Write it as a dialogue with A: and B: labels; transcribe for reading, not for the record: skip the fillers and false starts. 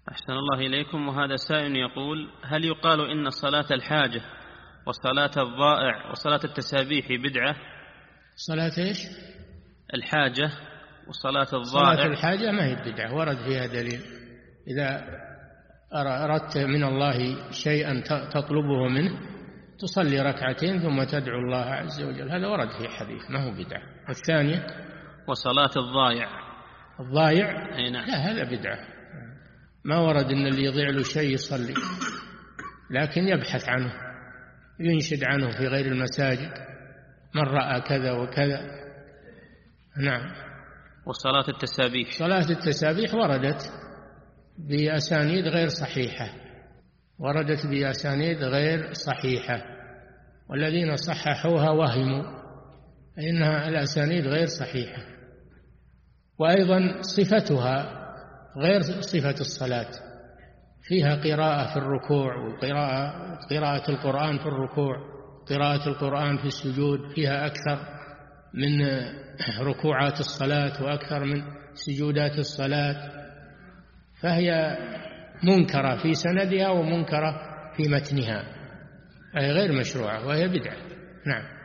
A: أحسن الله إليكم. وهذا سائل يقول: هل يقال إن صلاة الحاجة وصلاة الضائع وصلاة التسابيح بدعة؟
B: صلاة إيش؟
A: الحاجة وصلاة الضائع.
B: صلاة الحاجة ما هي بدعة، ورد فيها دليل. إذا أردت من الله شيئا تطلبه منه تصلي ركعتين ثم تدعو الله عز وجل، هذا ورد في حديث، ما هو بدعة. والثانية
A: وصلاة الضائع.
B: الضائع
A: نعم.
B: لا، هذا بدعة، ما ورد إن اللي يضيع له شيء يصلي، لكن يبحث عنه، ينشد عنه في غير المساجد، من رأى كذا وكذا. نعم.
A: وصلاة التسابيح.
B: صلاة التسابيح وردت بأسانيد غير صحيحة، وردت بأسانيد غير صحيحة، والذين صححوها وهموا، إنها الأسانيد غير صحيحة. وأيضا صفتها غير صفة الصلاة، فيها قراءة في الركوع، وقراءة القرآن في الركوع، قراءة القرآن في السجود، فيها أكثر من ركوعات الصلاة وأكثر من سجودات الصلاة، فهي منكرة في سندها ومنكرة في متنها، أي غير مشروعة، وهي بدعة. نعم.